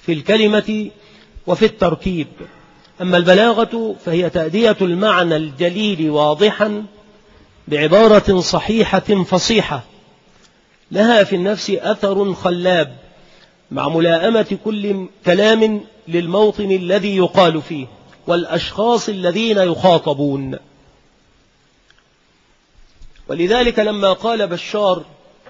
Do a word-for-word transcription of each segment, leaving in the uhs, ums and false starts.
في الكلمة وفي التركيب. أما البلاغة فهي تأدية المعنى الجليل واضحا بعبارة صحيحة فصيحة لها في النفس أثر خلاب مع ملائمة كل كلام للموطن الذي يقال فيه والأشخاص الذين يخاطبون. ولذلك لما قال بشار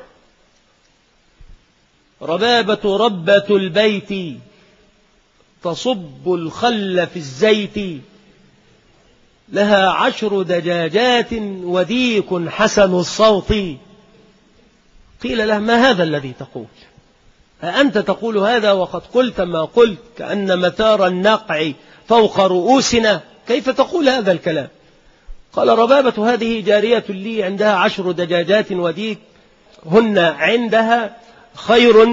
ربابة ربة البيت تصب الخل في الزيت لها عشر دجاجات وديك حسن الصوت، قيل له ما هذا الذي تقول؟ أأنت تقول هذا وقد قلت ما قلت كأن مثار النقع فوق رؤوسنا، كيف تقول هذا الكلام؟ قال ربابة هذه جارية لي عندها عشر دجاجات وديك هن عندها خير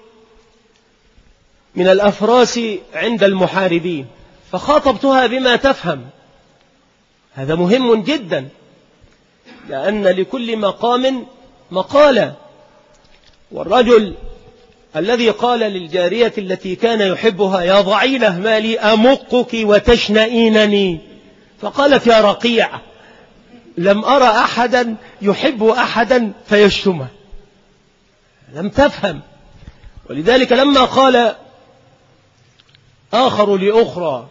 من الأفراس عند المحاربين، فخاطبتها بما تفهم. هذا مهم جدا، لأن لكل مقام مقالة. والرجل الذي قال للجارية التي كان يحبها يا ضعينة ما لي أمقك وتشنئينني، فقالت يا رقيع لم أرى أحدا يحب أحدا فيشتمه، لم تفهم. ولذلك لما قال آخر لأخرى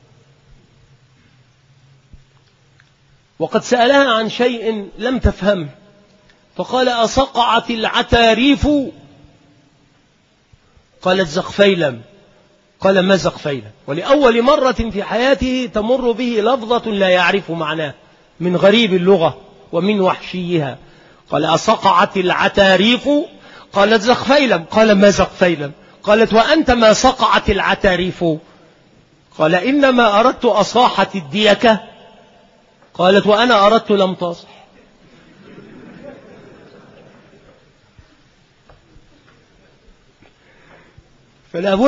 وقد سألها عن شيء لم تفهمه فقال أصقعت العتاريف؟ قالت زقفيلم. قال ما زقفيلم؟ ولأول مرة في حياته تمر به لفظة لا يعرف معناه من غريب اللغة ومن وحشيها. قال أصقعت العتاريف؟ قالت زقفيلم. قال ما زقفيلم؟ قالت وأنت ما صقعت العتاريف؟ قال إنما أردت أصاحة الديكة. قالت وأنا أردت لم تصح. فلا